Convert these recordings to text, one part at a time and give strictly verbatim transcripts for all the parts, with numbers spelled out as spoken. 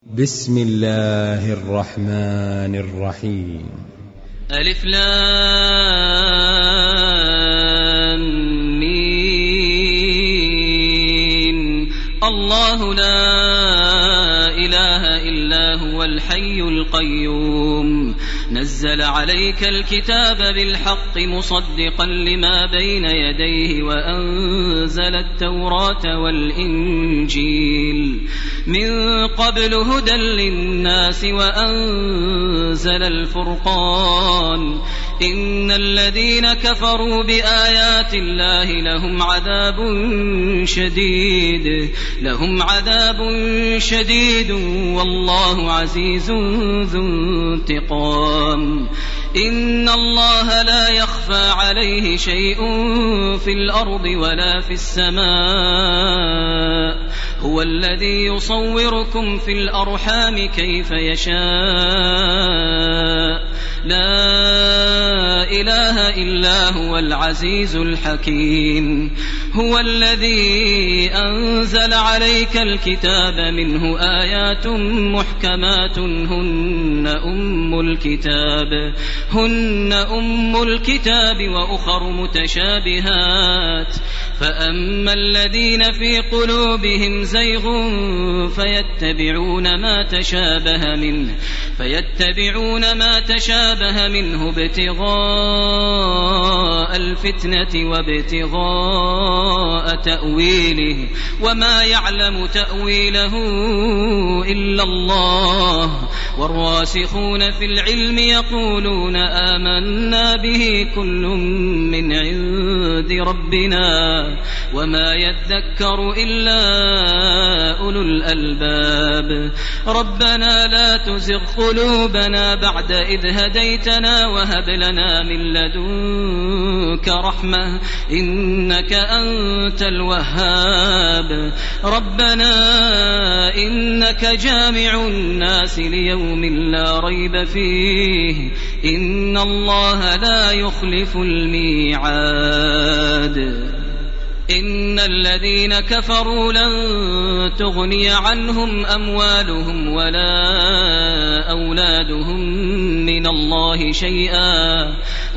بسم الله الرحمن الرحيم. ألف لام ميم. الله لا إله إلا هو الحي القيوم نزل عليك الكتاب بالحق مصدقا لما بين يديه وأنزل التوراة والإنجيل من قبل هدى للناس وأنزل الفرقان إن الذين كفروا بآيات الله لهم عذاب شديد لهم عذاب شديد والله عزيز ذو انتقام. إن الله لا يخفى عليه شيء في الأرض ولا في السماء هو الذي يصوركم في الأرحام كيف يشاء لا إله إلا هو العزيز الحكيم. هو الذي أنزل عليك الكتاب منه آيات محكمات هن أم الكتاب هن أم الكتاب وأخر متشابهات فأما الذين في قلوبهم زيغ فيتبعون ما تشابه منه فيتبعون ما تشابه منه ابتغاء الفتنة وابتغاء تأويله وما يعلم تأويله إلا الله والراسخون في العلم يقولون آمنا به كل من عند ربنا وما يذكر إلا أولو الألباب. ربنا لا تزغ قلوبنا بعد إذ هديتنا وهب لنا من لدنك رحمة إنك أنت الوهاب. ربنا إنك جامع الناس ليوم لا ريب فيه إن الله لا يخلف الميعاد. إن الذين كفروا لن تغني عنهم أموالهم ولا أولادهم من الله شيئا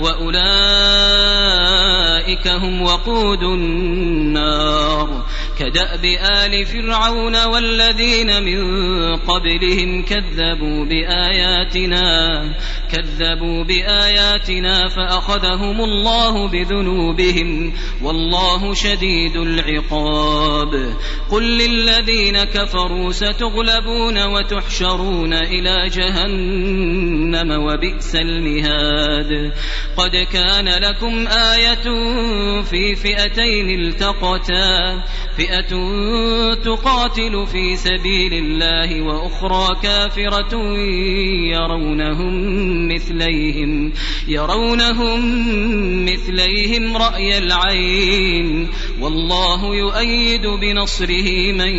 وأولئك هم وقود النار كدأب آل فرعون والذين من قبلهم كذبوا بآياتنا كذبوا بآياتنا فأخذهم الله بذنوبهم والله شديد العقاب. قل للذين كفروا ستغلبون وتحشرون إلى جهنم وبئس المهاد. قد كان لكم آية في فئتين التقتا فئة تقاتل في سبيل الله وأخرى كافرة يرونهم مثليهم يرونهم مثليهم رأي العين والله يؤيد بنصره من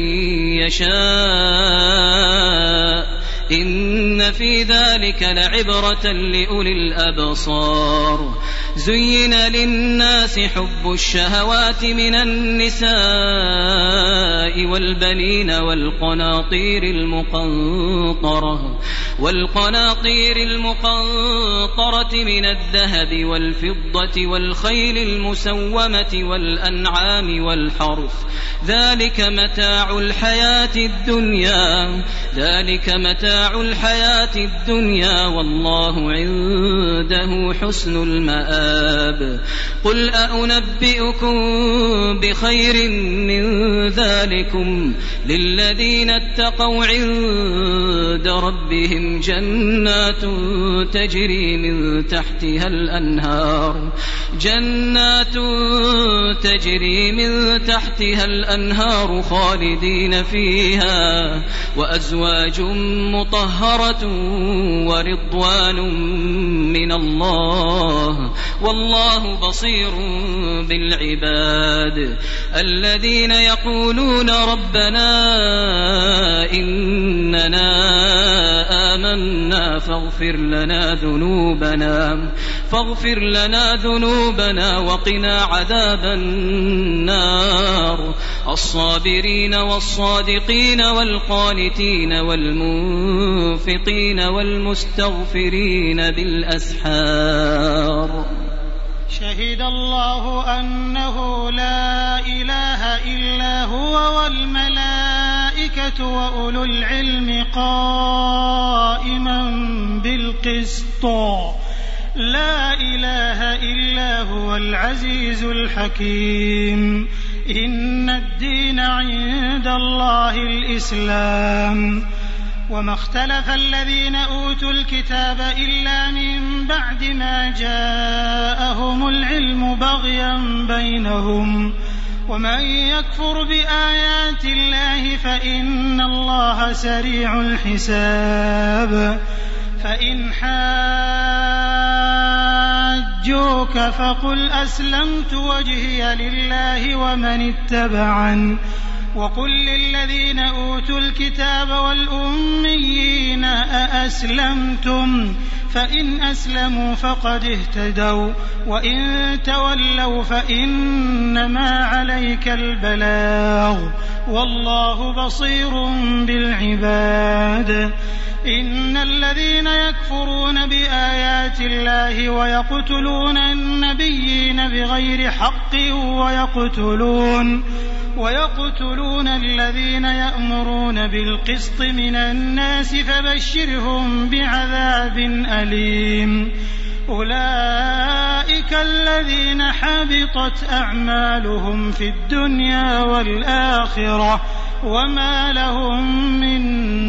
يشاء إن في ذلك لعبرة لأولي الأبصار. زين للناس حب الشهوات من النساء والبنين والقناطير المقنطرة والقناطير المقنطرة من الذهب والفضة والخيل المسومة والأنعام والحرث ذلك متاع الحياة الدنيا ذلك متاع الحياة الدنيا والله عنده حسن المآب. قل أنبئكم بخير من ذلكم للذين اتقوا عند ربهم جنات تجري من تحتها الأنهار جنات تجري من تحتها الأنهار خالدين فيها وأزواج مطهرة ورضوان من الله والله بصير بالعباد. الذين يقولون ربنا إننا آمنا فاغفر لنا ذنوبنا فاغفر لنا ذنوبنا وقنا عذاب النار الصابرين والصادقين والقانتين والمنفقين والمستغفرين بالأسحار. شهد الله أنه لا إله إلا هو والملائكة وأولو العلم قائما بالقسط لا إله إلا هو العزيز الحكيم. إن الدين عند الله الإسلام. وما اختلف الذين أوتوا الكتاب إلا من بعد ما جاءهم العلم بغيا بينهم ومن يكفر بآيات الله فإن الله سريع الحساب. فإن حاجوك فقل أسلمت وجهي لله ومن اتبعن وقل للذين أوتوا الكتاب والأميين أأسلمتم فإن أسلموا فقد اهتدوا وإن تولوا فإنما عليك البلاغ والله بصير بالعباد. إن الذين يكفرون بآيات الله ويقتلون النبيين بغير حق ويقتلون ويقتلون الذين يأمرون بالقسط من الناس فبشرهم بعذاب أليم. أولئك الذين حبطت أعمالهم في الدنيا والآخرة وما لهم من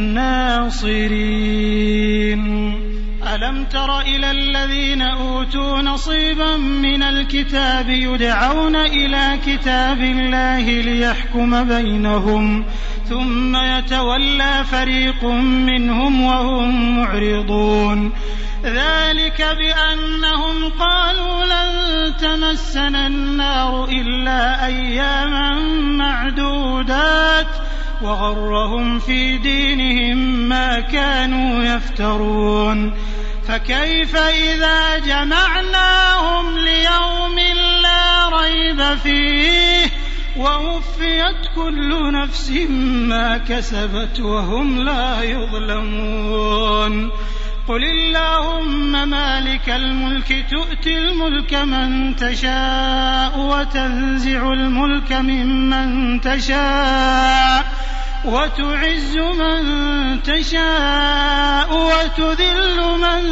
ناصرين. ألم تر إلى الذين أوتوا نصيبا من الكتاب يدعون إلى كتاب الله ليحكم بينهم ثم يتولى فريق منهم وهم معرضون. ذلك بأنهم قالوا لن تمسنا النار إلا أياما معدودات وغرهم في دينهم ما كانوا يفترون. فكيف إذا جمعناهم ليوم لا ريب فيه ووفيت كل نفس ما كسبت وهم لا يظلمون. قل اللهم مالك الملك تؤتي الملك من تشاء وتنزع الملك ممن تشاء وتعز من تشاء وتذل من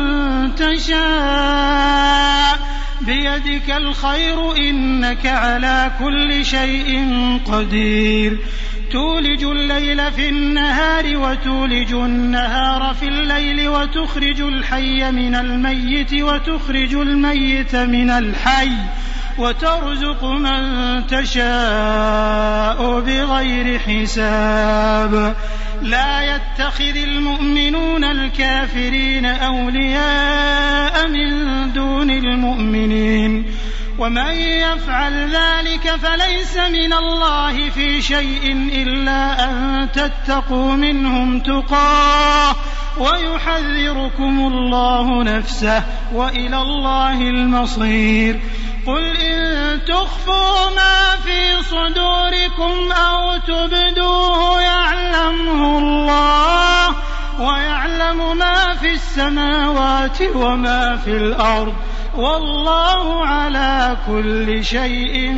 تشاء بيدك الخير إنك على كل شيء قدير. تولج الليل في النهار وتولج النهار في الليل وتخرج الحي من الميت وتخرج الميت من الحي وترزق من تشاء بغير حساب. لا يتخذ المؤمنون الكافرين أولياء من دون المؤمنين ومن يفعل ذلك فليس من الله في شيء إلا أن تتقوا منهم تقاه ويحذركم الله نفسه وإلى الله المصير. قل إن تخفوا ما في صدوركم أو تبدوه يعلمه الله ويعلم ما في السماوات وما في الأرض والله على كل شيء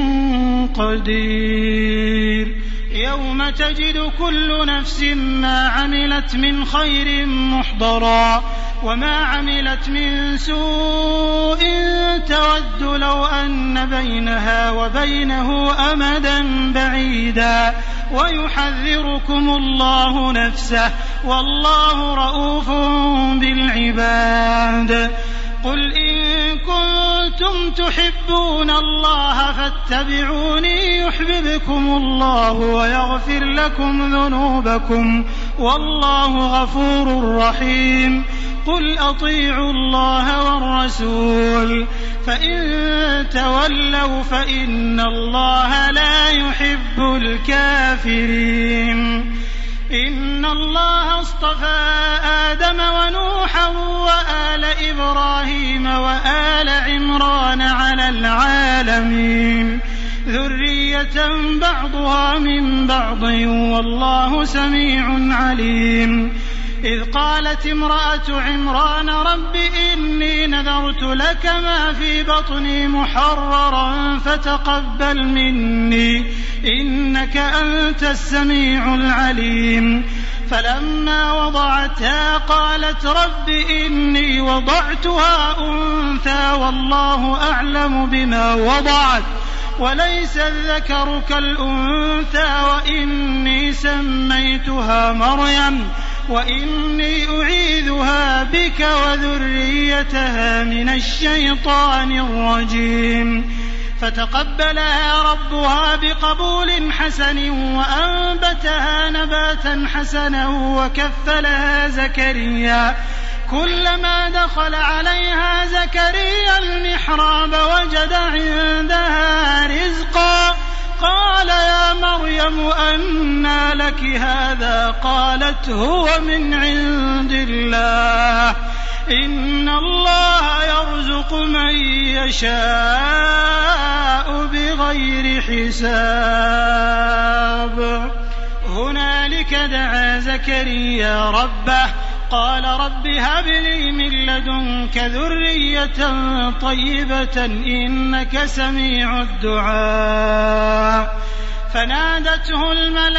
قدير. يوم تجد كل نفس ما عملت من خير محضرا وما عملت من سوء تود لو أن بينها وبينه أمدا بعيدا ويحذركم الله نفسه والله رؤوف بالعباد. قل إن كنتم تحبون الله فاتبعوني يحببكم الله ويغفر لكم ذنوبكم والله غفور رحيم. قل أطيعوا الله والرسول فإن تولوا فإن الله لا يحب الكافرين. إن الله اصطفى آدم ونوحا وآل إبراهيم وآل عمران على العالمين ذرية بعضها من بعض والله سميع عليم. إذ قالت امرأة عمران رب إني نذرت لك ما في بطني محررا فتقبل مني إنك أنت السميع العليم. فلما وضعتها قالت رب إني وضعتها أنثى والله أعلم بما وضعت وليس الذكر كالأنثى وإني سميتها مريم وإني أعيذها بك وذريتها من الشيطان الرجيم. فتقبلها ربها بقبول حسن وأنبتها نباتا حسنا وكفلها زكريا. كلما دخل عليها زكريا المحراب وجد عندها رزقا قال يا مريم أنى لك هذا قالت هو من عند الله إن الله يرزق من يشاء بغير حساب. هنالك دعا زكريا ربه قال رب هب لي من لدنك ذرية طيبة إنك سميع الدعاء. فنادته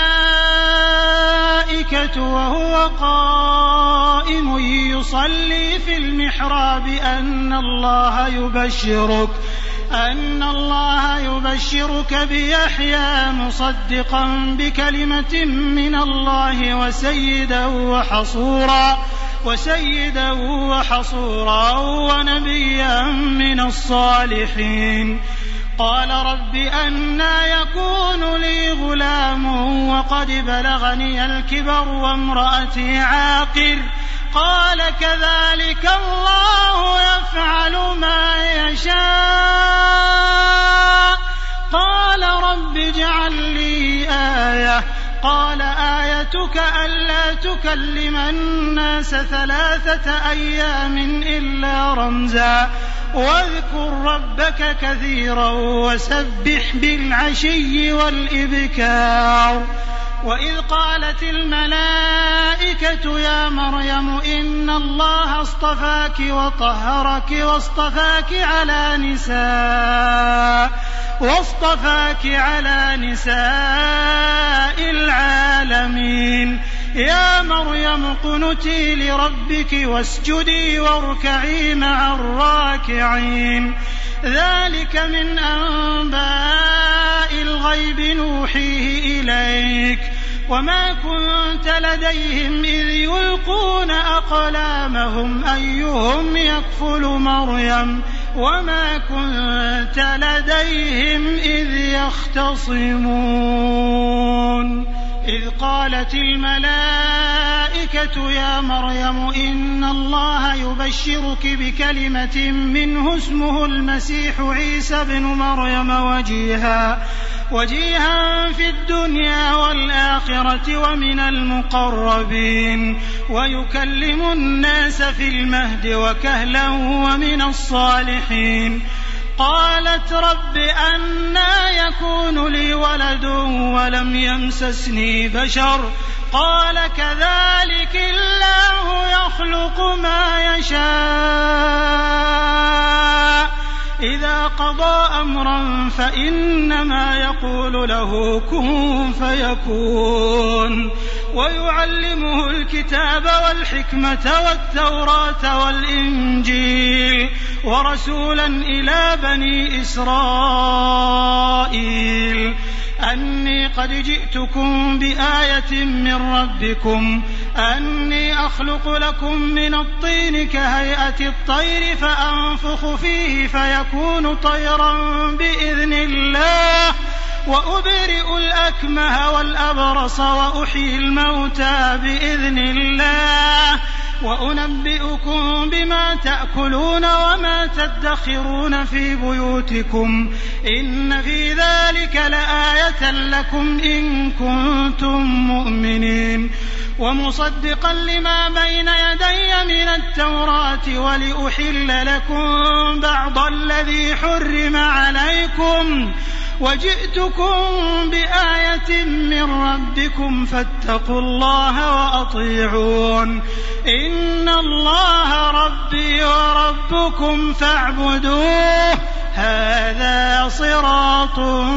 الملائكة وهو قائم يصلي في المحراب أن الله يبشرك أن الله يبشرك بيحيى مصدقا بكلمة من الله وسيدا وحصورا وسيدا وحصورا ونبيا من الصالحين. قال رب أنى يكون لي غلام وقد بلغني الكبر وامرأتي عاقر قال كذلك الله يفعل ما يشاء. قال رب اجعل لي آية قال آيتك ألا تكلم الناس ثلاثة أيام إلا رمزا واذكر ربك كثيرا وسبح بالعشي والإبكار. وإذ قالت الملائكة يا مريم إن الله اصطفاك وطهرك واصطفاك على نساء واصطفاك على نساء العالمين. يا مريم اقنتي لربك واسجدي واركعي مع الراكعين. ذلك من أنباء الغيب نوحيه إليك وما كنت لديهم إذ يلقون أقلامهم أيهم يكفل مريم وما كنت لديهم إذ يختصمون. إذ قالت الملائكة يا مريم إن الله يبشرك بكلمة منه اسمه المسيح عيسى بن مريم وجيها وجيها في الدنيا والآخرة ومن المقربين ويكلم الناس في المهد وكهلا ومن الصالحين. قالت رب أنى يكون لي ولد ولم يمسسني بشر قال كذلك الله يخلق ما يشاء إذا قضى أمرا فإنما يقول له كن فيكون. ويعلمه الكتاب والحكمة والتوراة والإنجيل ورسولا إلى بني إسرائيل أني قد جئتكم بآية من ربكم أني أخلق لكم من الطين كهيئة الطير فأنفخ فيه فيكون طيرا بإذن الله وأبرئ الأكمه والأبرص وأحيي الموتى بإذن الله وأنبئكم بما تأكلون وما تدخرون في بيوتكم إن في ذلك لآية لكم إن كنتم مؤمنين ومصدقا لما بين يدي من التوراة ولأحل لكم بعض الذي حرم عليكم وجئتكم بآية من ربكم فاتقوا الله وأطيعون إن الله ربي وربكم فاعبدوه هذا صراط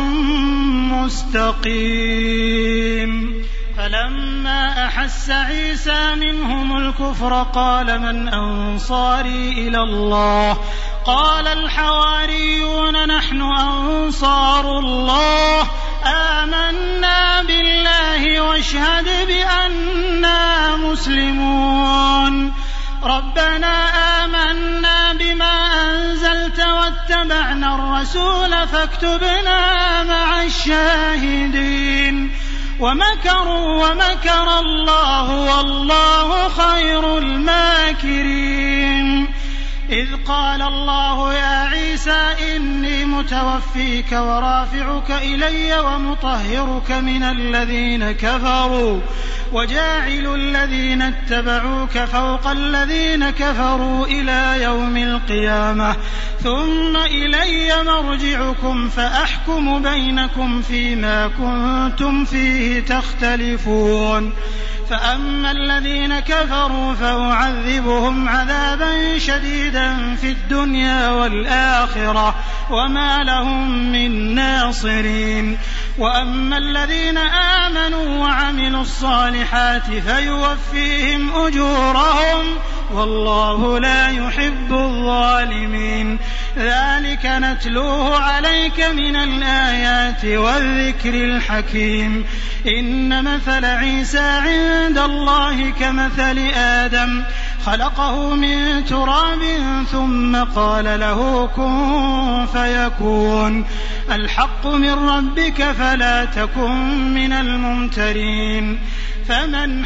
مستقيم. فلما أحس عيسى منهم الكفر قال من أنصاري إلى الله قال الحواريون نحن أنصار الله آمنا بالله واشهد بأننا مسلمون ربنا آمنا بما أنزلت واتبعنا الرسول فاكتبنا مع الشاهدين ومكروا ومكر الله والله خير الماكرين. إذ قال الله يا عيسى إني متوفيك ورافعك إلي ومطهرك من الذين كفروا وجاعل الذين اتبعوك فوق الذين كفروا إلى يوم القيامة ثم إلي مرجعكم فأحكم بينكم فيما كنتم فيه تختلفون. فأما الذين كفروا فأعذبهم عذابا شديدا في الدنيا والآخرة وما لهم من ناصرين وأما الذين آمنوا وعملوا الصالحات فيوفيهم أجورهم والله لا يحب الظالمين. ذلك نتلوه عليك من الآيات والذكر الحكيم. إن مثل عيسى عند الله كمثل آدم خلقه من تراب ثم قال له كن فيكون الحق من ربك فلا تكن من الممترين. فمن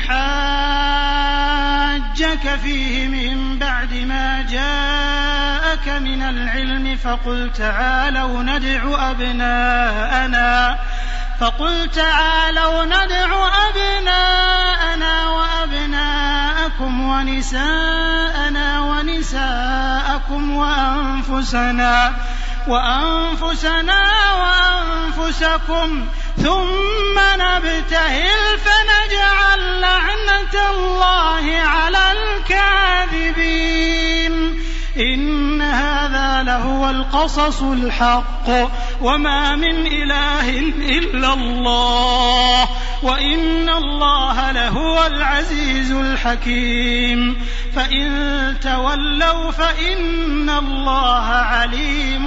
حاجك فيه من بعد ما جاءك من العلم فقل تعالوا ندع أبناءنا فقل تعالوا ندع أبناءنا وأبناءكم ونساءنا ونساءكم وأنفسنا وأنفسنا وأنفسكم ثم نبتهل فنجعل لعنة الله على الكاذبين. إن هذا لهو القصص الحق وما من إله إلا الله وإن الله لهو العزيز الحكيم. فإن تولوا فإن الله عليم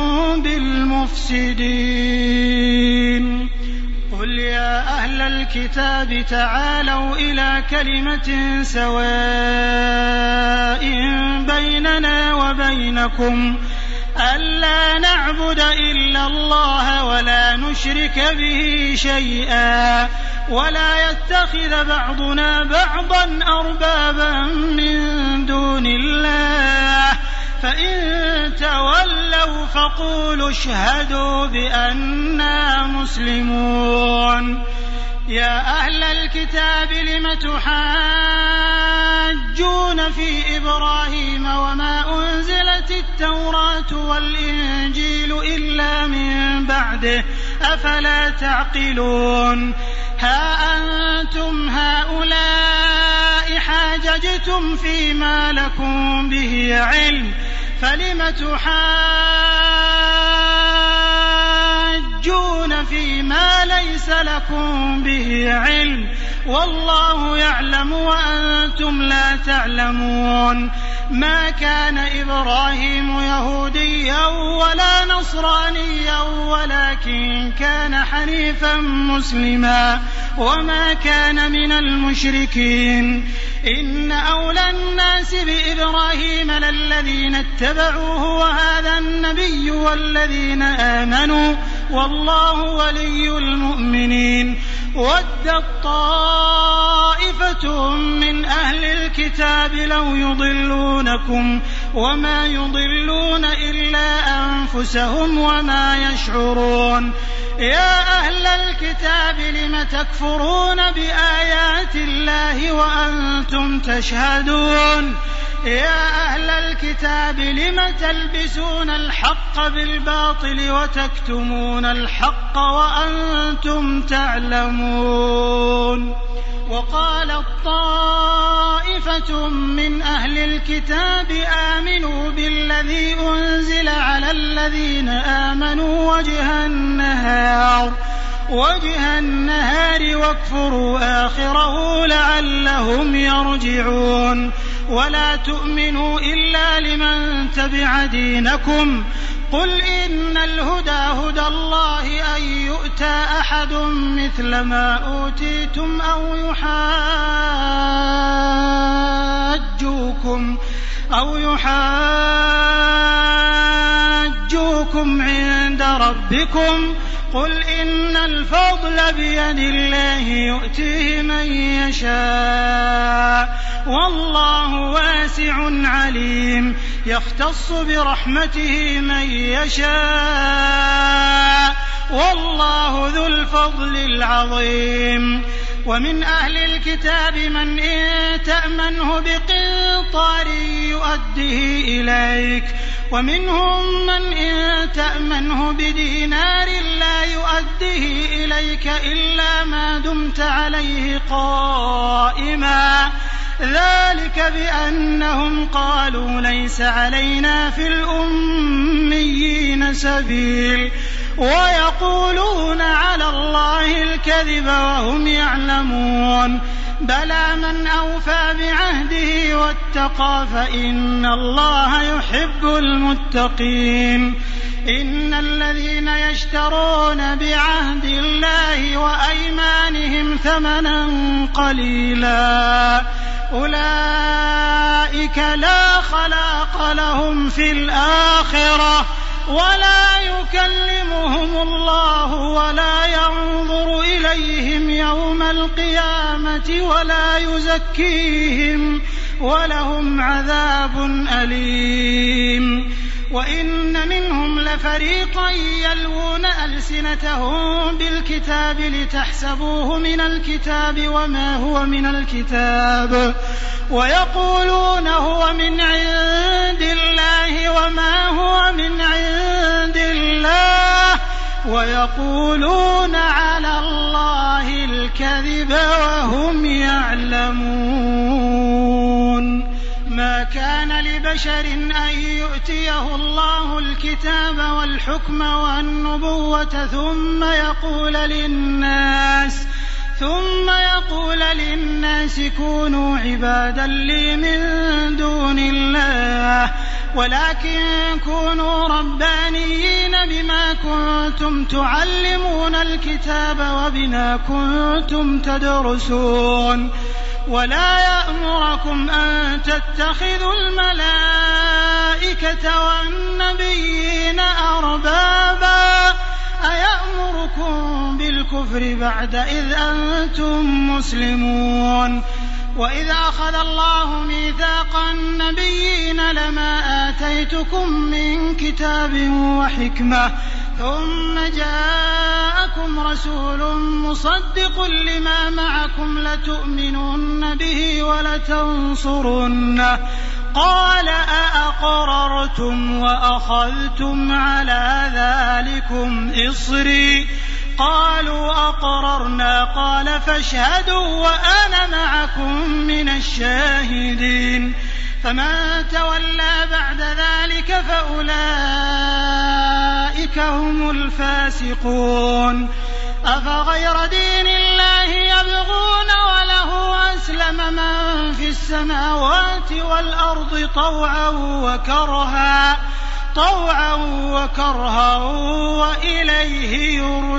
بالمفسدين. قل يا أهل الكتاب تعالوا إلى كلمة سواء بيننا وبينكم ألا نعبد إلا الله ولا نشرك به شيئا ولا يتخذ بعضنا بعضا أربابا من دون الله فإن تولوا فقولوا اشهدوا بأننا مسلمون. يا أهل الكتاب لم تحاجون في إبراهيم وما أنزلت التوراة والإنجيل إلا من بعده أفلا تعقلون. ها أنتم هؤلاء حاججتم فيما لكم به علم فلم تحاجون فيما ليس لكم به علم والله يعلم وأنتم لا تعلمون. ما كان إبراهيم يهوديا ولا نصرانيا ولكن كان حنيفا مسلما وما كان من المشركين. إن أولى الناس بإبراهيم للذين اتبعوه وهذا النبي والذين آمنوا والله ولي المؤمنين. ودت طائفة طائفة من أهل الكتاب لو يضلونكم وما يضلون إلا أنفسهم وما يشعرون يا أهل الكتاب لم تكفرون بآيات الله وأنتم تشهدون يا أهل الكتاب لم تلبسون الحق بالباطل وتكتمون الحق وأنتم تعلمون وقالت طائفة من أهل الكتاب آمنوا بالذي أنزل على الذين آمنوا وجه النهار وجه النهار واكفروا آخره لعلهم يرجعون ولا تؤمنوا إلا لمن تبع دينكم قل إن الهدى هدى الله أن يؤتى أحد مثل ما أوتيتم أو يحاجوكم أو يحاجوكم عند ربكم قل إن الفضل بيد الله يؤتيه من يشاء والله واسع عليم يختص برحمته من يشاء والله ذو الفضل العظيم ومن أهل الكتاب من إن تأمنه بقنطار يؤديه إليك ومنهم من إن تأمنه بدينار لا يؤديه إليك إلا ما دمت عليه قائما ذلك بأنهم قالوا ليس علينا في الأميين سبيل ويقولون على الله الكذب وهم يعلمون بلى من أوفى بعهده واتقى فإن الله يحب المتقين إن الذين يشترون بعهد الله وأيمانهم ثمنا قليلا أولئك لا خلاق لهم في الآخرة ولا يكلمهم الله ولا ينظر إليهم يوم القيامة ولا يزكيهم ولهم عذاب أليم وإن منهم لفريقا يلوون ألسنتهم بالكتاب لتحسبوه من الكتاب وما هو من الكتاب ويقولون هو من عند الله وما هو من عند الله ويقولون على الله الكذب وهم يعلمون ما كان لبشر أن يؤتيه الله الكتاب والحكم والنبوة ثم يقول للناس ثم يقول للناس كونوا عبادا لي من دون الله ولكن كونوا ربانيين بما كنتم تعلمون الكتاب وبما كنتم تدرسون ولا يأمركم أن تتخذوا الملائكة والنبيين أربابا أيأمركم بالكفر بعد إذ أنتم مسلمون وإذا أخذ الله ميثاق النبيين لما آتيتكم من كتاب وحكمة ثم جاءكم رسول مصدق لما معكم لتؤمنن به ولتنصرنه قال أأقررتم وأخذتم على ذلكم إصري قالوا أقررنا قال فاشهدوا وأنا معكم من الشاهدين فمن تولى بعد ذلك فأولئك هم الفاسقون أفغير دين الله يبغون وله أسلم من في السماوات والأرض طوعا وكرها طوعا وكرها وإليه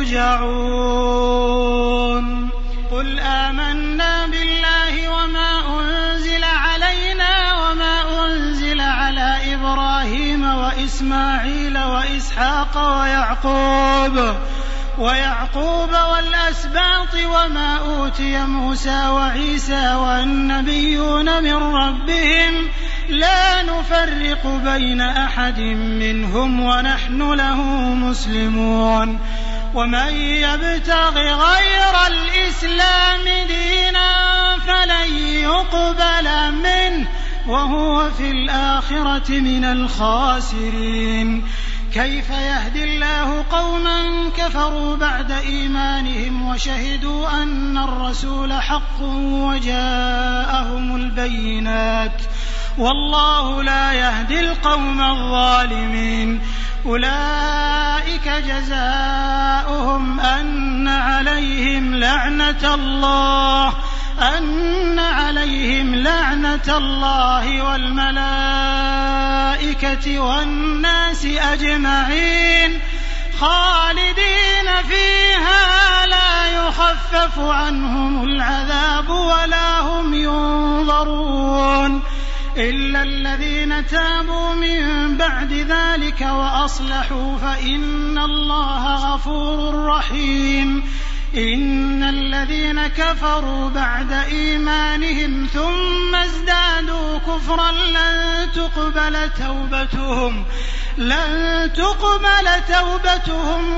يرجعون قل آمنا بالله وما أنزل علينا وما أنزل على إبراهيم وإسماعيل وإسحاق ويعقوب ويعقوب والأسباط وما أوتي موسى وعيسى والنبيون من ربهم لا نفرق بين أحد منهم ونحن له مسلمون ومن يبتغ غير الإسلام دينا فلن يقبل منه وهو في الآخرة من الخاسرين. كيف يهدي الله قوما كفروا بعد إيمانهم وشهدوا أن الرسول حق وجاءهم البينات والله لا يهدي القوم الظالمين. أولئك جزاؤهم أن عليهم لعنة الله أن عليهم لعنة الله والملائكة والناس أجمعين خالدين فيها لا يخفف عنهم العذاب ولا هم ينظرون إلا الذين تابوا من بعد ذلك وأصلحوا فإن الله غفور رحيم. إن الذين كفروا بعد إيمانهم ثم ازدادوا كفرا لن تقبل توبتهم لن تقبل توبتهم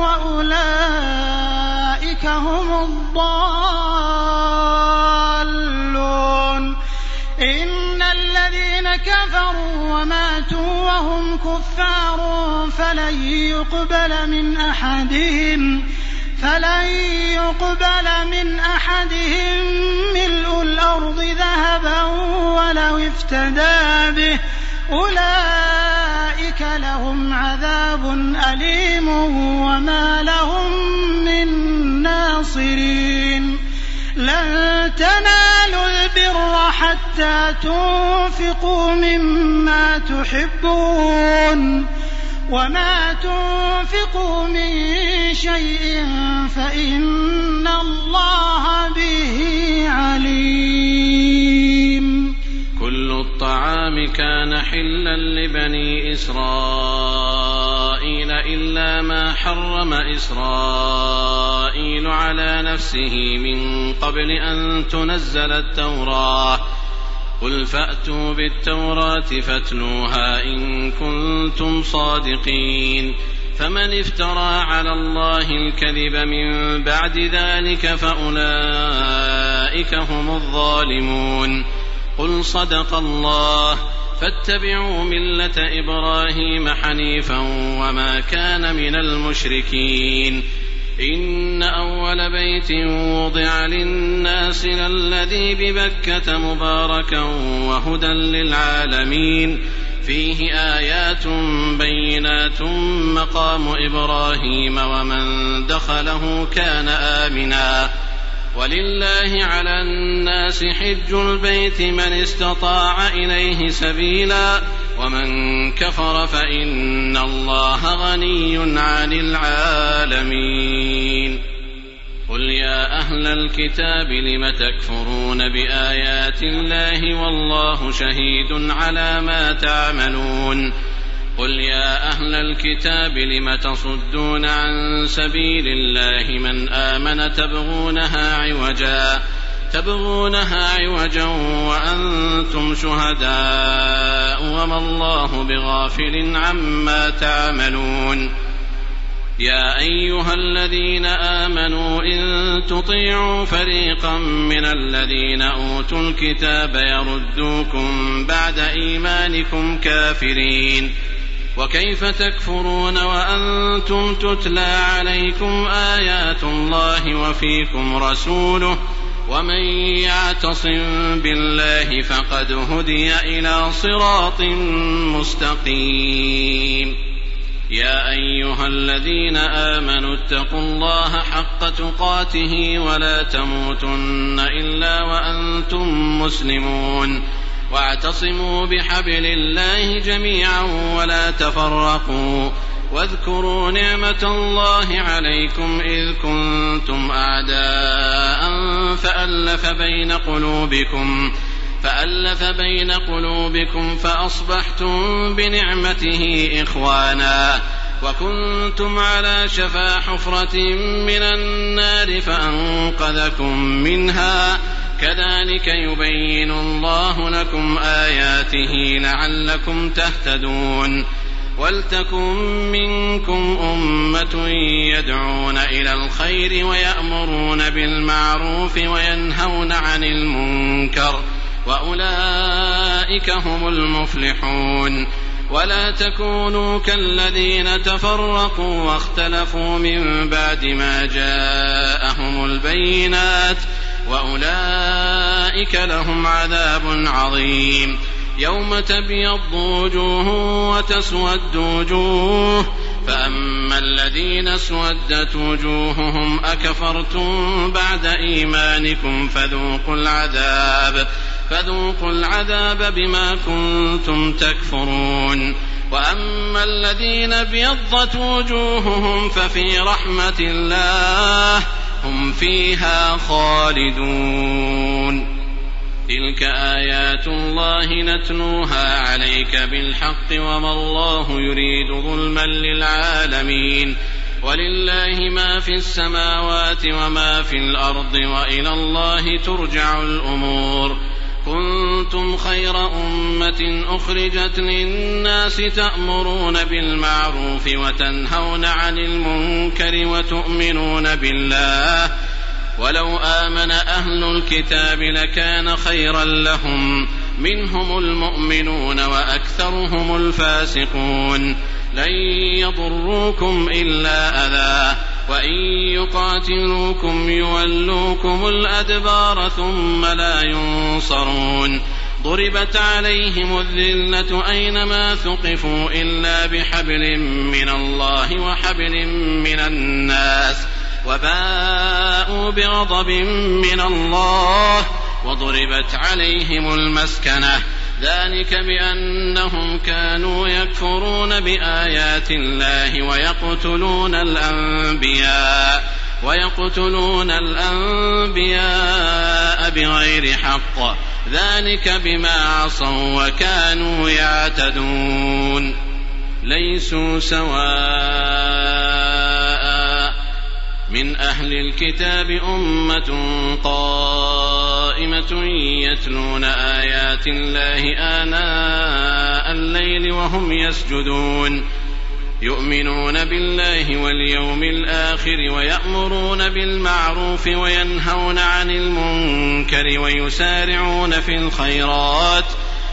وأولئك هم الضالون. إن الذين كفروا وماتوا وهم كفار فلن يقبل من أحدهم فلن يقبل من أحدهم ملء الأرض ذهبا ولو افتدى به أولئك لهم عذاب أليم وما لهم من ناصرين. لن تنالوا البر حتى تنفقوا مما تحبون وما تنفقوا من شيء فإن الله به عليم. كل الطعام كان حلا لبني إسرائيل إلا ما حرم إسرائيل على نفسه من قبل أن تنزل التوراة قل فأتوا بالتوراة فاتلوها إن كنتم صادقين. فمن افترى على الله الكذب من بعد ذلك فأولئك هم الظالمون. قل صدق الله فاتبعوا ملة إبراهيم حنيفا وما كان من المشركين. إن أول بيت وضع للناس للذي ببكة مباركا وهدى للعالمين فيه آيات بينات مقام إبراهيم ومن دخله كان آمنا ولله على الناس حج البيت من استطاع إليه سبيلا ومن كفر فإن الله غني عن العالمين. قل يا أهل الكتاب لم تكفرون بآيات الله والله شهيد على ما تعملون. قل يا أهل الكتاب لم تصدون عن سبيل الله من آمن تبغونها عوجا تبغونها عوجا وأنتم شهداء وما الله بغافل عما تعملون. يا أيها الذين آمنوا إن تطيعوا فريقا من الذين أوتوا الكتاب يردوكم بعد إيمانكم كافرين وكيف تكفرون وأنتم تتلى عليكم آيات الله وفيكم رسوله ومن يعتصم بالله فقد هدي إلى صراط مستقيم. يا أيها الذين آمنوا اتقوا الله حق تقاته ولا تموتن إلا وأنتم مسلمون واعتصموا بحبل الله جميعا ولا تفرقوا واذكروا نعمة الله عليكم إذ كنتم أعداء فألف بين قلوبكم فألف بين قلوبكم فأصبحتم بنعمته إخوانا وكنتم على شفا حفرة من النار فأنقذكم منها كذلك يبين الله لكم آياته لعلكم تهتدون ولتكن منكم أمة يدعون إلى الخير ويأمرون بالمعروف وينهون عن المنكر وأولئك هم المفلحون ولا تكونوا كالذين تفرقوا واختلفوا من بعد ما جاءهم البينات وأولئك لهم عذاب عظيم يوم تبيض وجوه وتسود وجوه فأما الذين اسودت وجوههم أكفرتم بعد إيمانكم فذوقوا العذاب فذوقوا العذاب بما كنتم تكفرون وأما الذين ابيضت وجوههم ففي رحمة الله هم فيها خالدون تلك آيات الله نتلوها عليك بالحق وما الله يريد ظلما للعالمين ولله ما في السماوات وما في الأرض وإلى الله ترجع الأمور كنتم خير أمة أخرجت للناس تأمرون بالمعروف وتنهون عن المنكر وتؤمنون بالله ولو آمن أهل الكتاب لكان خيرا لهم منهم المؤمنون وأكثرهم الفاسقون لن يضروكم إلا أذى وإن يقاتلوكم يولوكم الأدبار ثم لا ينصرون ضربت عليهم الذلة أينما ثقفوا إلا بحبل من الله وحبل من الناس وباءوا بغضب من الله وضربت عليهم المسكنة ذلك بأنهم كانوا يكفرون بآيات الله ويقتلون الأنبياء ويقتلون الأنبياء بغير حق ذلك بما عصوا وكانوا يعتدون ليسوا سواء من أهل الكتاب أمة قائمة يتلون آيات الله آناء الليل وهم يسجدون يؤمنون بالله واليوم الآخر ويأمرون بالمعروف وينهون عن المنكر ويسارعون في الخيرات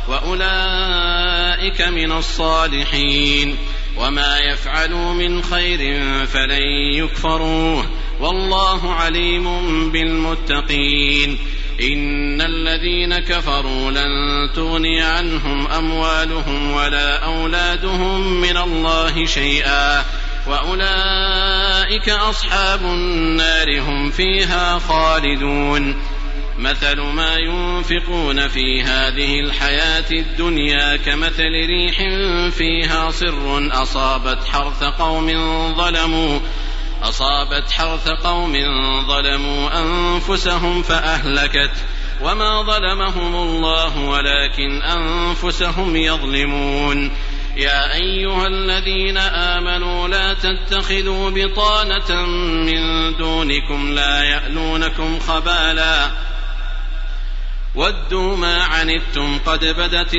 وأولئك من الصالحين وما يفعلوا من خير فلن يكفروه والله عليم بالمتقين إن الذين كفروا لن تغني عنهم أموالهم ولا أولادهم من الله شيئا وأولئك أصحاب النار هم فيها خالدون مثل ما ينفقون في هذه الحياة الدنيا كمثل ريح فيها صر أصابت حرث قوم ظلموا أصابت حرث قوم ظلموا أنفسهم فأهلكت وما ظلمهم الله ولكن أنفسهم يظلمون يا أيها الذين آمنوا لا تتخذوا بطانة من دونكم لا يألونكم خبالا ودوا ما عنتم قد بدت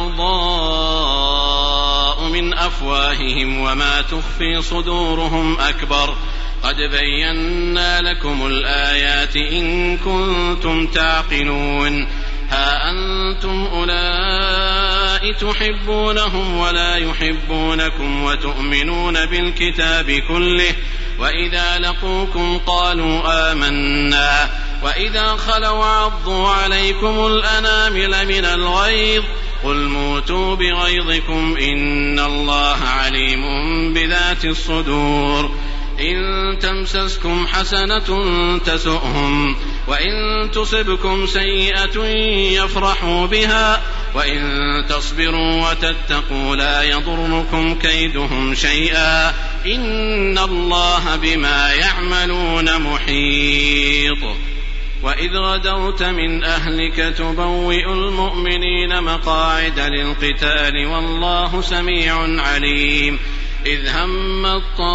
البغضاء من أفواههم وما تخفي صدورهم أكبر قد بينا لكم الآيات إن كنتم تعقلون ها أنتم أولئك تحبونهم ولا يحبونكم وتؤمنون بالكتاب كله وإذا لقوكم قالوا آمنا وإذا خلوا عضوا عليكم الأنامل من الغيظ قل موتوا بغيظكم إن الله عليم بذات الصدور إن تمسسكم حسنة تسؤهم وإن تصبكم سيئة يفرحوا بها وإن تصبروا وتتقوا لا يضركم كيدهم شيئا إن الله بما يعملون محيط وإذ غدوت من أهلك تبوئ المؤمنين مقاعد للقتال والله سميع عليم إذ هم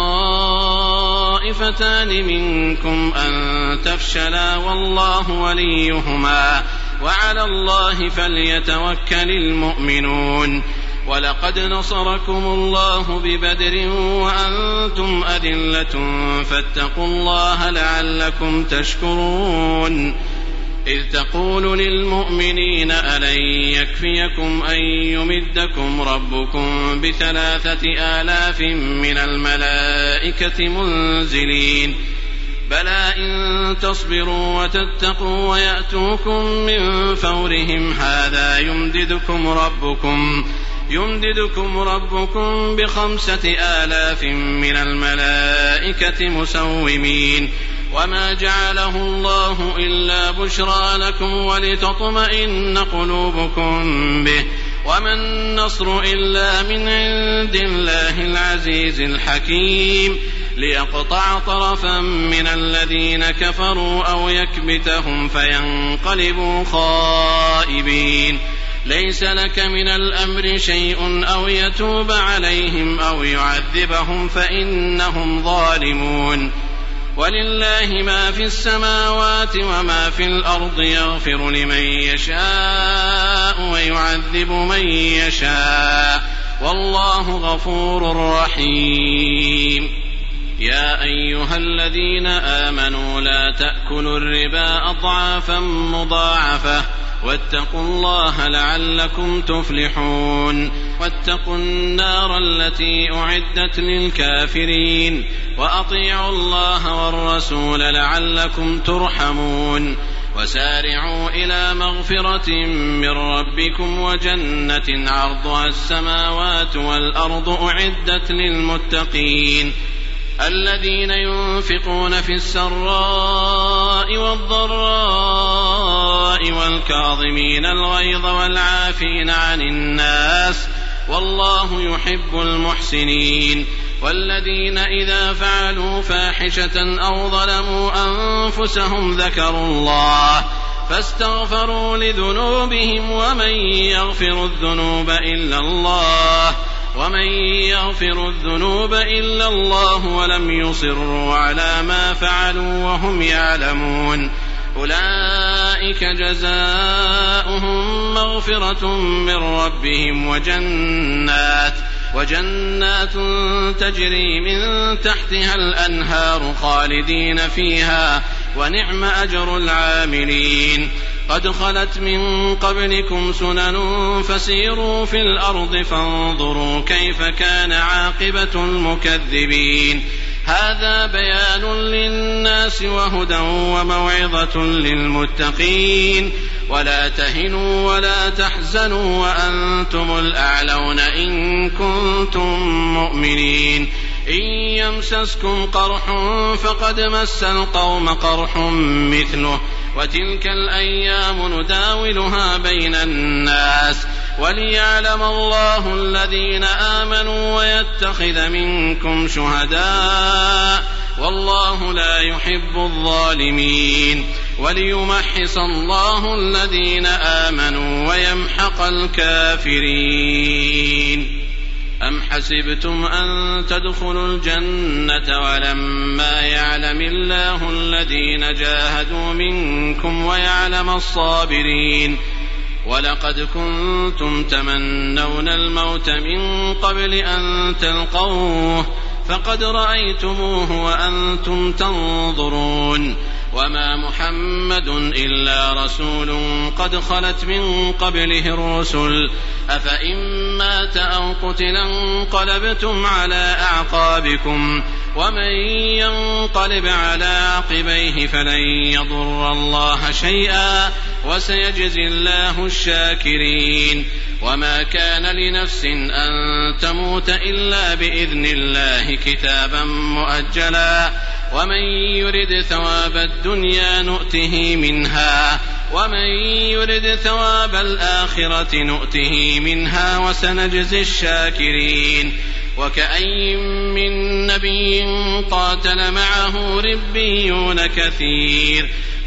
الطائفتان منكم أن تفشلا والله وليهما وعلى الله فليتوكل المؤمنون. ولقد نصركم الله ببدر وأنتم أذلة فاتقوا الله لعلكم تشكرون. إذ تقول للمؤمنين ألن يكفيكم أن يمدكم ربكم بثلاثة آلاف من الملائكة منزلين بلى إن تصبروا وتتقوا ويأتوكم من فورهم هذا يمددكم ربكم يمددكم ربكم بخمسة آلاف من الملائكة مسومين وما جعله الله إلا بشرى لكم ولتطمئن قلوبكم به وما النصر إلا من عند الله العزيز الحكيم ليقطع طرفا من الذين كفروا أو يكبتهم فينقلبوا خائبين. ليس لك من الأمر شيء أو يتوب عليهم أو يعذبهم فإنهم ظالمون. ولله ما في السماوات وما في الأرض يغفر لمن يشاء ويعذب من يشاء والله غفور رحيم. يا أيها الذين آمنوا لا تأكلوا الربا أضعافا مضاعفة واتقوا الله لعلكم تفلحون. واتقوا النار التي أعدت للكافرين وأطيعوا الله والرسول لعلكم ترحمون. وسارعوا إلى مغفرة من ربكم وجنة عرضها السماوات والأرض أعدت للمتقين الذين ينفقون في السراء والضراء والكاظمين الغيظ والعافين عن الناس والله يحب المحسنين. والذين إذا فعلوا فاحشة أو ظلموا أنفسهم ذكروا الله فاستغفروا لذنوبهم ومن يغفر الذنوب إلا الله ومن يغفر الذنوب إلا الله ولم يصروا على ما فعلوا وهم يعلمون أولئك جزاؤهم مغفرة من ربهم وجنات وجنات تجري من تحتها الأنهار خالدين فيها ونعم أجر العاملين. قد خلت من قبلكم سنن فسيروا في الأرض فانظروا كيف كان عاقبة المكذبين. هذا بيان للناس وهدى وموعظة للمتقين. ولا تهنوا ولا تحزنوا وأنتم الأعلون إن كنتم مؤمنين. إن يمسسكم قرح فقد مس القوم قرح مثله وتلك الأيام نداولها بين الناس وليعلم الله الذين آمنوا ويتخذ منكم شهداء والله لا يحب الظالمين وليمحص الله الذين آمنوا ويمحق الكافرين. أم حسبتم أن تدخلوا الجنة ولما يعلم الله الذين جاهدوا منكم ويعلم الصابرين. ولقد كنتم تمنون الموت من قبل أن تلقوه فقد رأيتموه وأنتم تنظرون. وما محمد إلا رسول قد خلت من قبله الرسل أفإن مات أو قتل انقلبتم على أعقابكم ومن ينقلب على عقبيه فلن يضر الله شيئا وسيجزي الله الشاكرين. وما كان لنفس أن تموت إلا بإذن الله كتابا مؤجلا ومن يرد ثواب الدنيا نؤته منها ومن يرد ثواب الآخرة نؤته منها وسنجزي الشاكرين. وكأي من نبي قاتل معه ربيون كثير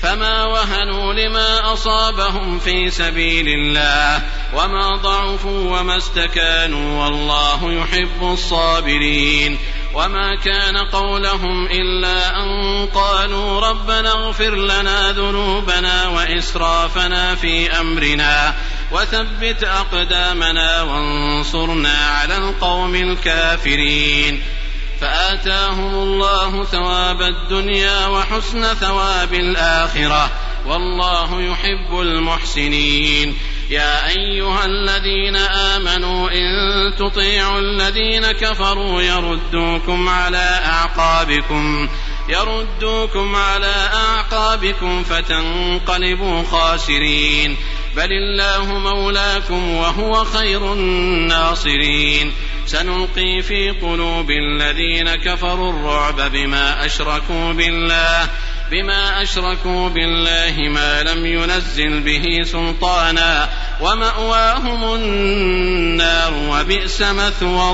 فما وهنوا لما أصابهم في سبيل الله وما ضعفوا وما استكانوا والله يحب الصابرين. وما كان قولهم إلا أن قالوا ربنا اغفر لنا ذنوبنا وإسرافنا في أمرنا وثبت أقدامنا وانصرنا على القوم الكافرين. فآتاهم الله ثواب الدنيا وحسن ثواب الآخرة والله يحب المحسنين. يا أيها الذين آمنوا إن تطيعوا الذين كفروا يردوكم على أعقابكم يردوكم على أعقابكم فتنقلبوا خاسرين. بل الله مولاكم وهو خير الناصرين. سنلقي في قلوب الذين كفروا الرعب بما أشركوا بالله بما أشركوا بالله ما لم ينزل به سلطانا ومأواهم النار وبئس مثوى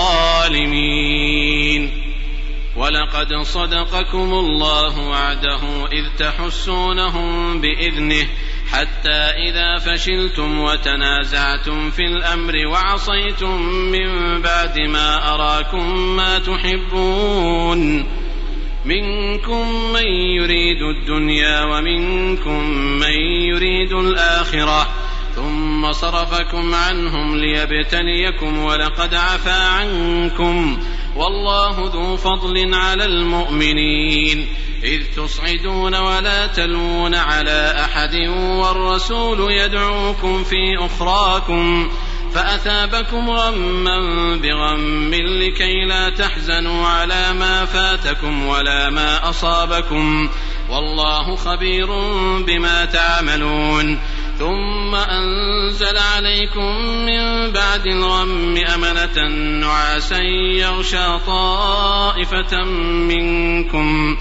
الظالمين. ولقد صدقكم الله وعده إذ تحسونهم بإذنه حتى إذا فشلتم وتنازعتم في الأمر وعصيتم من بعد ما أراكم ما تحبون منكم من يريد الدنيا ومنكم من يريد الآخرة ثم صرفكم عنهم ليبتليكم ولقد عفا عنكم والله ذو فضل على المؤمنين. إذ تصعدون ولا تلوون على أحد والرسول يدعوكم في أخراكم فأثابكم غما بغم لكي لا تحزنوا على ما فاتكم ولا ما أصابكم والله خبير بما تعملون. ثم أنزل عليكم من بعد الغم أمنة نعاسا يغشى طائفة منكم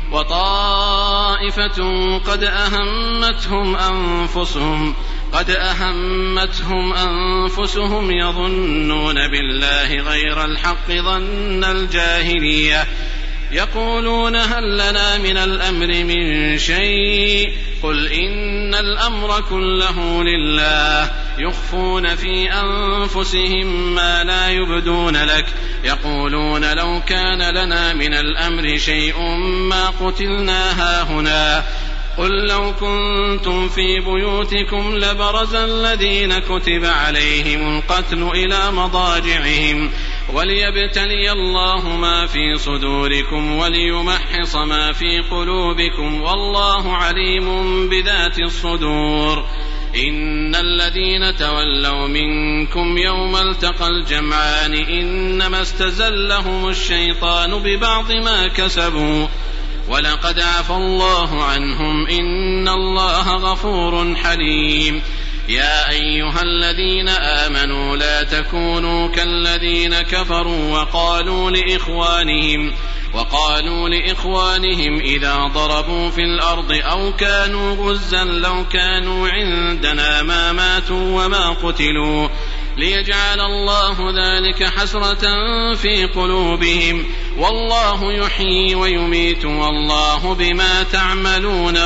وطائفة قد أهمتهم أنفسهم قد أهمتهم أنفسهم يظنون بالله غير الحق ظن الجاهلية يقولون هل لنا من الأمر من شيء قل إن الأمر كله لله يخفون في أنفسهم ما لا يبدون لك يقولون لو كان لنا من الأمر شيء ما قتلنا هاهنا قل لو كنتم في بيوتكم لبرز الذين كتب عليهم القتل إلى مضاجعهم وليبتلي الله ما في صدوركم وليمحص ما في قلوبكم والله عليم بذات الصدور. إن الذين تولوا منكم يوم التقى الجمعان إنما استزلهم الشيطان ببعض ما كسبوا ولقد عفى الله عنهم إن الله غفور حليم. يا أيها الذين آمنوا لا تكونوا كالذين كفروا وقالوا لإخوانهم وقالوا لإخوانهم إذا ضربوا في الأرض أو كانوا غزا لو كانوا عندنا ما ماتوا وما قتلوا ليجعل الله ذلك حسرة في قلوبهم والله يحيي ويميت والله بما تعملون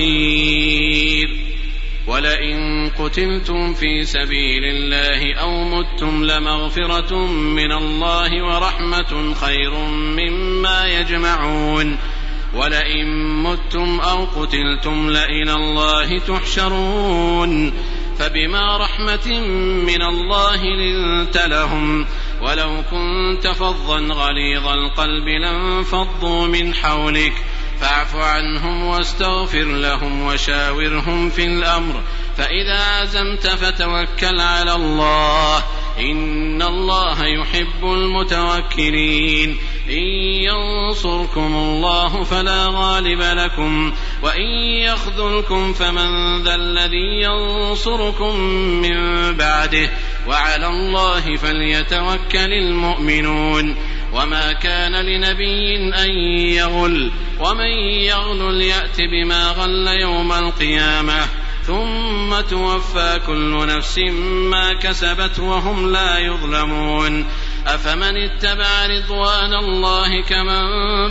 بصير. ولئن قتلتم في سبيل الله أو متم لمغفرة من الله ورحمة خير مما يجمعون. ولئن متم أو قتلتم لإلى الله تحشرون. فبما رحمة من الله لنت لهم ولو كنت فظا غليظ القلب لانفضوا من حولك فاعف عنهم واستغفر لهم وشاورهم في الأمر فإذا عزمت فتوكل على الله إن الله يحب المتوكلين. إن ينصركم الله فلا غالب لكم وإن يخذلكم فمن ذا الذي ينصركم من بعده وعلى الله فليتوكل المؤمنون. وما كان لنبي أن يغل ومن يغل يأت بما غل يوم القيامة ثم توفى كل نفس ما كسبت وهم لا يظلمون. أفمن اتبع رضوان الله كمن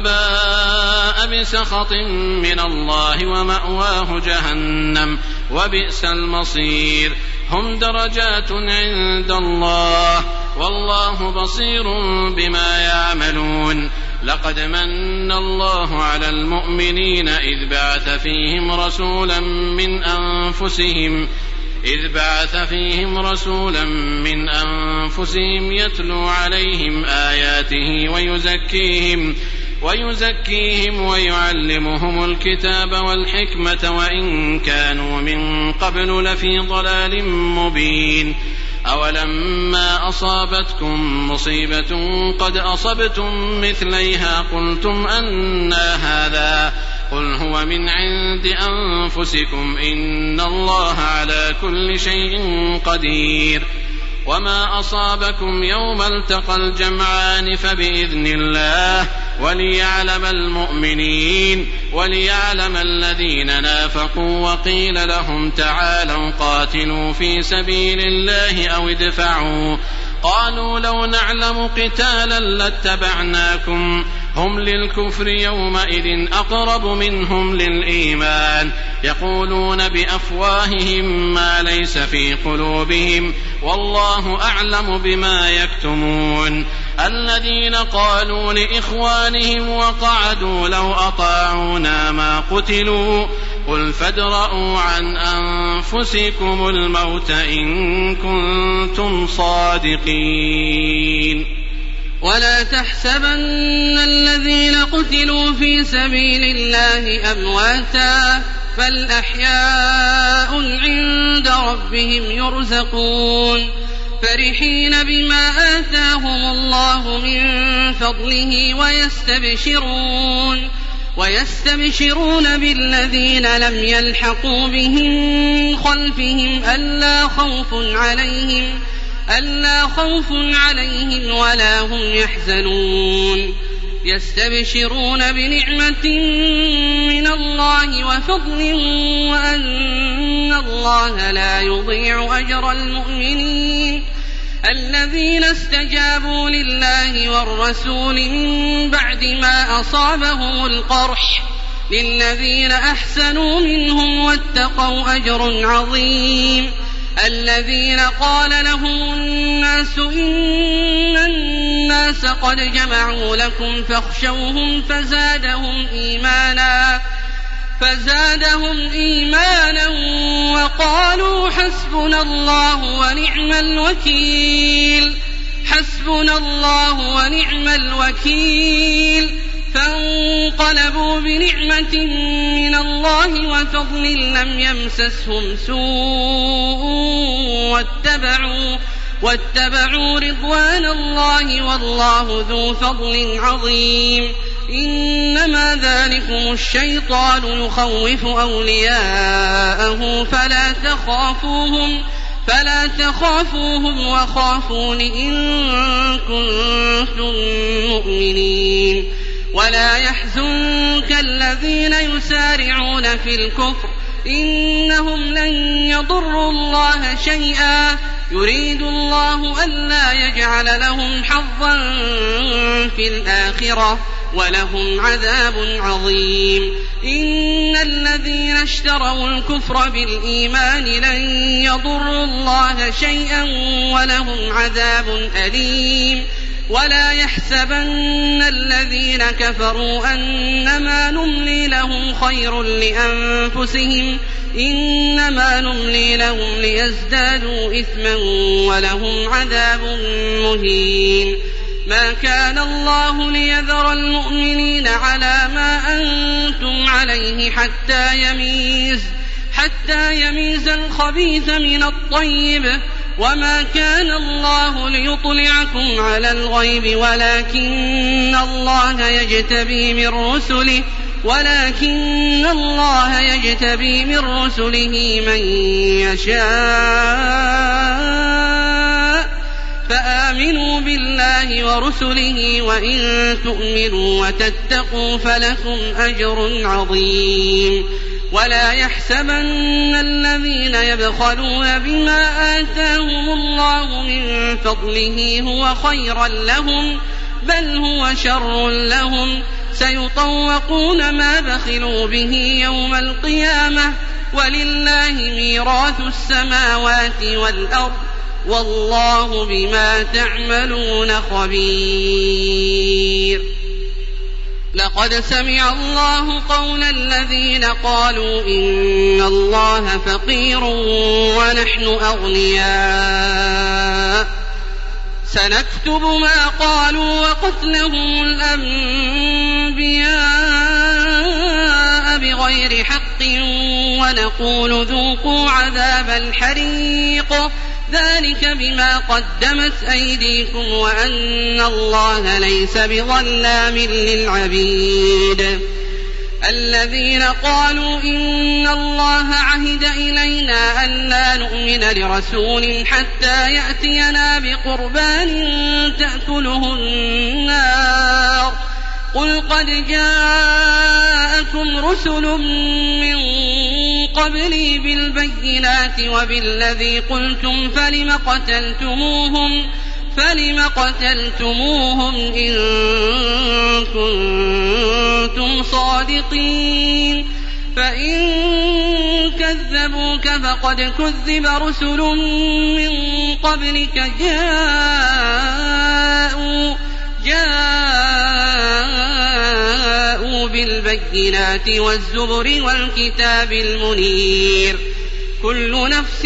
باء بسخط من الله ومأواه جهنم وبئس المصير هم درجات عند الله والله بصير بما يعملون لقد من الله على المؤمنين إذ بعث فيهم رسولا من أنفسهم إذ بعث فيهم رسولا من أنفسهم يتلو عليهم آياته ويزكيهم ويزكيهم ويعلمهم الكتاب والحكمة وإن كانوا من قبل لفي ضلال مبين أولما أصابتكم مصيبة قد أصبتم مثليها قلتم أنى هذا قل هو من عند أنفسكم إن الله على كل شيء قدير وما أصابكم يوم التقى الجمعان فبإذن الله وليعلم المؤمنين وليعلم الذين نافقوا وقيل لهم تعالوا قاتلوا في سبيل الله أو ادفعوا قالوا لو نعلم قتالا لاتبعناكم هم للكفر يومئذ أقرب منهم للإيمان يقولون بأفواههم ما ليس في قلوبهم والله أعلم بما يكتمون الذين قالوا لإخوانهم وقعدوا لو أطاعونا ما قتلوا قل فادرءوا عن أنفسكم الموت إن كنتم صادقين ولا تحسبن الذين قتلوا في سبيل الله أمواتا بل أحياء عند ربهم يرزقون فرحين بما آتاهم الله من فضله ويستبشرون ويستبشرون بالذين لم يلحقوا بهم خلفهم ألا خوف عليهم ألا خوف عليهم ولا هم يحزنون يستبشرون بنعمة من الله وفضل وأن الله لا يضيع أجر المؤمنين الذين استجابوا لله والرسول من بعد ما أصابهم القرح للذين أحسنوا منهم واتقوا أجر عظيم الذين قال لهم الناس إن الناس قد جمعوا لكم فاخشوهم فزادهم إيمانا فزادهم إيمانا وقالوا حسبنا الله ونعم الوكيل حسبنا الله ونعم الوكيل فانقلبوا بنعمة من الله وفضل لم يمسسهم سوء واتبعوا, واتبعوا رضوان الله والله ذو فضل عظيم إنما ذلكم الشيطان يخوف أولياءه فلا تخافوهم فلا تخافوهم وخافون إن كنتم مؤمنين ولا يحزنك الذين يسارعون في الكفر إنهم لن يضروا الله شيئا يريد الله ألا يجعل لهم حظا في الآخرة ولهم عذاب عظيم إن الذين اشتروا الكفر بالإيمان لن يضروا الله شيئا ولهم عذاب أليم ولا يحسبن الذين كفروا أنما نملي لهم خير لأنفسهم إنما نملي لهم ليزدادوا إثما ولهم عذاب مهين ما كان الله ليذر المؤمنين على ما أنتم عليه حتى يميز حتى يميز الخبيث من الطيب وما كان الله ليطلعكم على الغيب ولكن الله يجتبي من رسله ولكن الله يجتبي من رسله من يشاء فآمنوا بالله ورسله وإن تؤمنوا وتتقوا فلكم أجر عظيم ولا يحسبن الذين يبخلون بما آتاهم الله من فضله هو خيرا لهم بل هو شر لهم سيطوقون ما بخلوا به يوم القيامة ولله ميراث السماوات والأرض والله بما تعملون خبير. لقد سمع الله قول الذين قالوا إن الله فقير ونحن أغنياء سنكتب ما قالوا وقتلهم الأنبياء بغير حق ونقول ذوقوا عذاب الحريق ذلك بما قدمت أيديكم وأن الله ليس بظلام للعبيد. الذين قالوا إن الله عهد إلينا ألا نؤمن لرسول حتى يأتينا بقربان تأكله النار قل قد جاءكم رسل من قبلي بالبينات وبالذي قلتم فلم قتلتموهم فلم قتلتموهم إن كنتم صادقين فإن كذبوك فقد كذب رسل من قبلك جاءوا جاءوا بالبينات والزبر والكتاب المنير كل نفس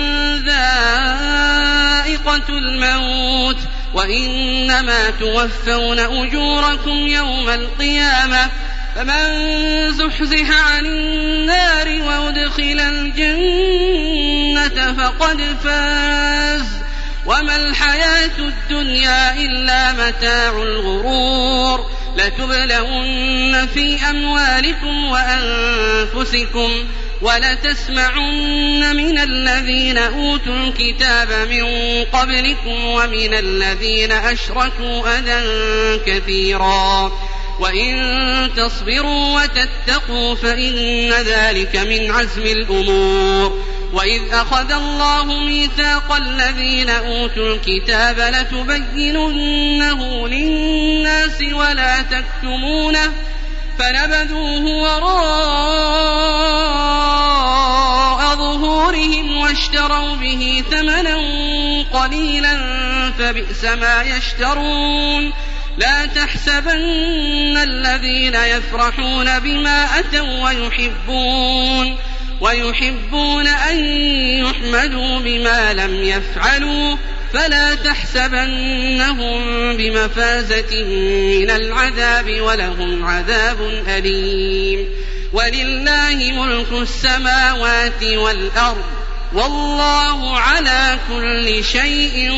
ذائقة الموت وإنما توفون أجوركم يوم القيامة فمن زحزح عن النار وأدخل الجنة فقد فاز وما الحياة الدنيا إلا متاع الغرور. لتبلون في أموالكم وأنفسكم ولتسمعن من الذين أوتوا الكتاب من قبلكم ومن الذين أشركوا أذى كثيرا وإن تصبروا وتتقوا فإن ذلك من عزم الأمور. وإذ أخذ الله ميثاق الذين أوتوا الكتاب لتبيننه للناس ولا تكتمونه فنبذوه وراء ظهورهم واشتروا به ثمنا قليلا فبئس ما يشترون. لا تحسبن الذين يفرحون بما أتوا ويحبون ويحبون أن يحمدوا بما لم يفعلوا فلا تحسبنهم بمفازة من العذاب ولهم عذاب أليم. ولله ملك السماوات والأرض والله على كل شيء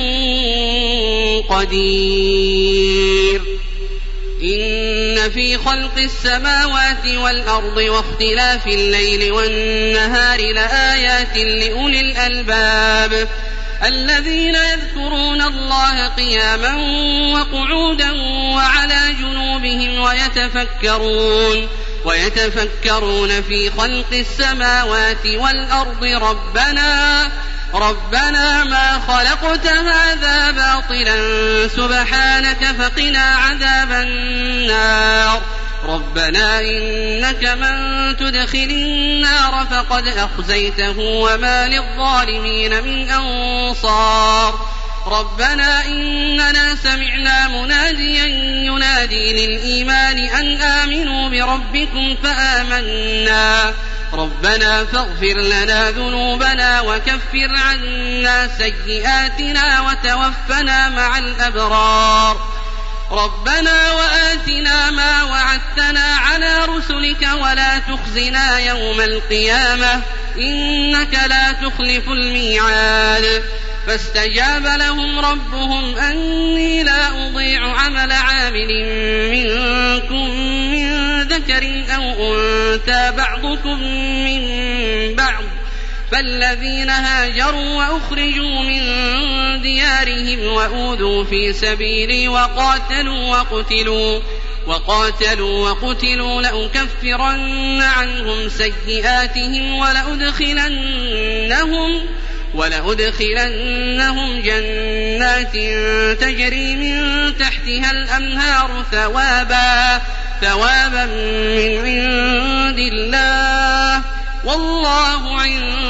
قدير. إن في خلق السماوات والأرض واختلاف الليل والنهار لآيات لأولي الألباب الذين يذكرون الله قياما وقعودا وعلى جنوبهم ويتفكرون ويتفكرون في خلق السماوات والأرض ربنا ربنا ما خلقت هذا باطلا سبحانك فقنا عذاب النار. ربنا إنك من تدخل النار فقد أخزيته وما للظالمين من أنصار. ربنا إننا سمعنا مناديا ينادي للإيمان أن آمنوا بربكم فآمنا ربنا فاغفر لنا ذنوبنا وكفر عنا سيئاتنا وتوفنا مع الأبرار. ربنا وآتنا ما وعدتنا على رسلك ولا تخزنا يوم القيامة إنك لا تخلف الميعاد. فاستجاب لهم ربهم أني لا أضيع عمل عامل منكم من ذكر أو أنثى بعضكم من بعض فالذين هاجروا وأخرجوا من ديارهم وأوذوا في سبيلي وقاتلوا وقتلوا وقاتلوا وقتلوا لأكفرن عنهم سيئاتهم ولأدخلنهم ولأدخلنهم جنات تجري من تحتها الأنهار ثوابا ثوابا من عند الله والله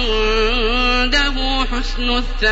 عنده حسن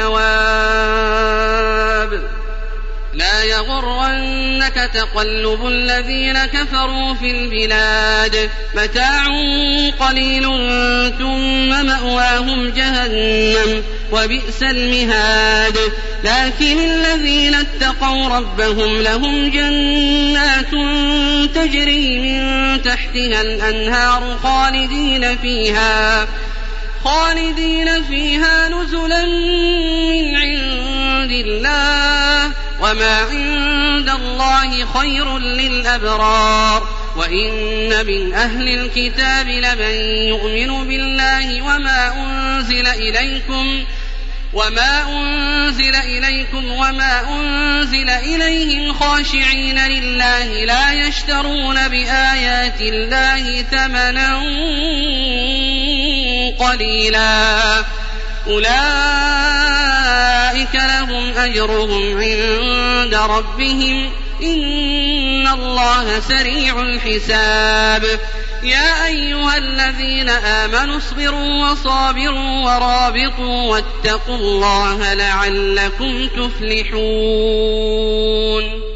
الثواب. لا يغرنك تقلب الذين كفروا في البلاد متاع قليل ثم مأواهم جهنم وبئس المهاد. لكن الذين اتقوا ربهم لهم جنات تجري من تحتها الأنهار خالدين فيها خالدين فيها نزلا من عند الله وما عند الله خير للأبرار. وإن من أهل الكتاب لمن يؤمن بالله وما أنزل إليكم وما أنزل إليكم وما أنزل إليهم خاشعين لله لا يشترون بآيات الله ثمنا قليلا أولئك لهم أجرهم عند ربهم إن الله سريع الحساب. يا أيها الذين آمنوا اصبروا وصابروا ورابطوا واتقوا الله لعلكم تفلحون.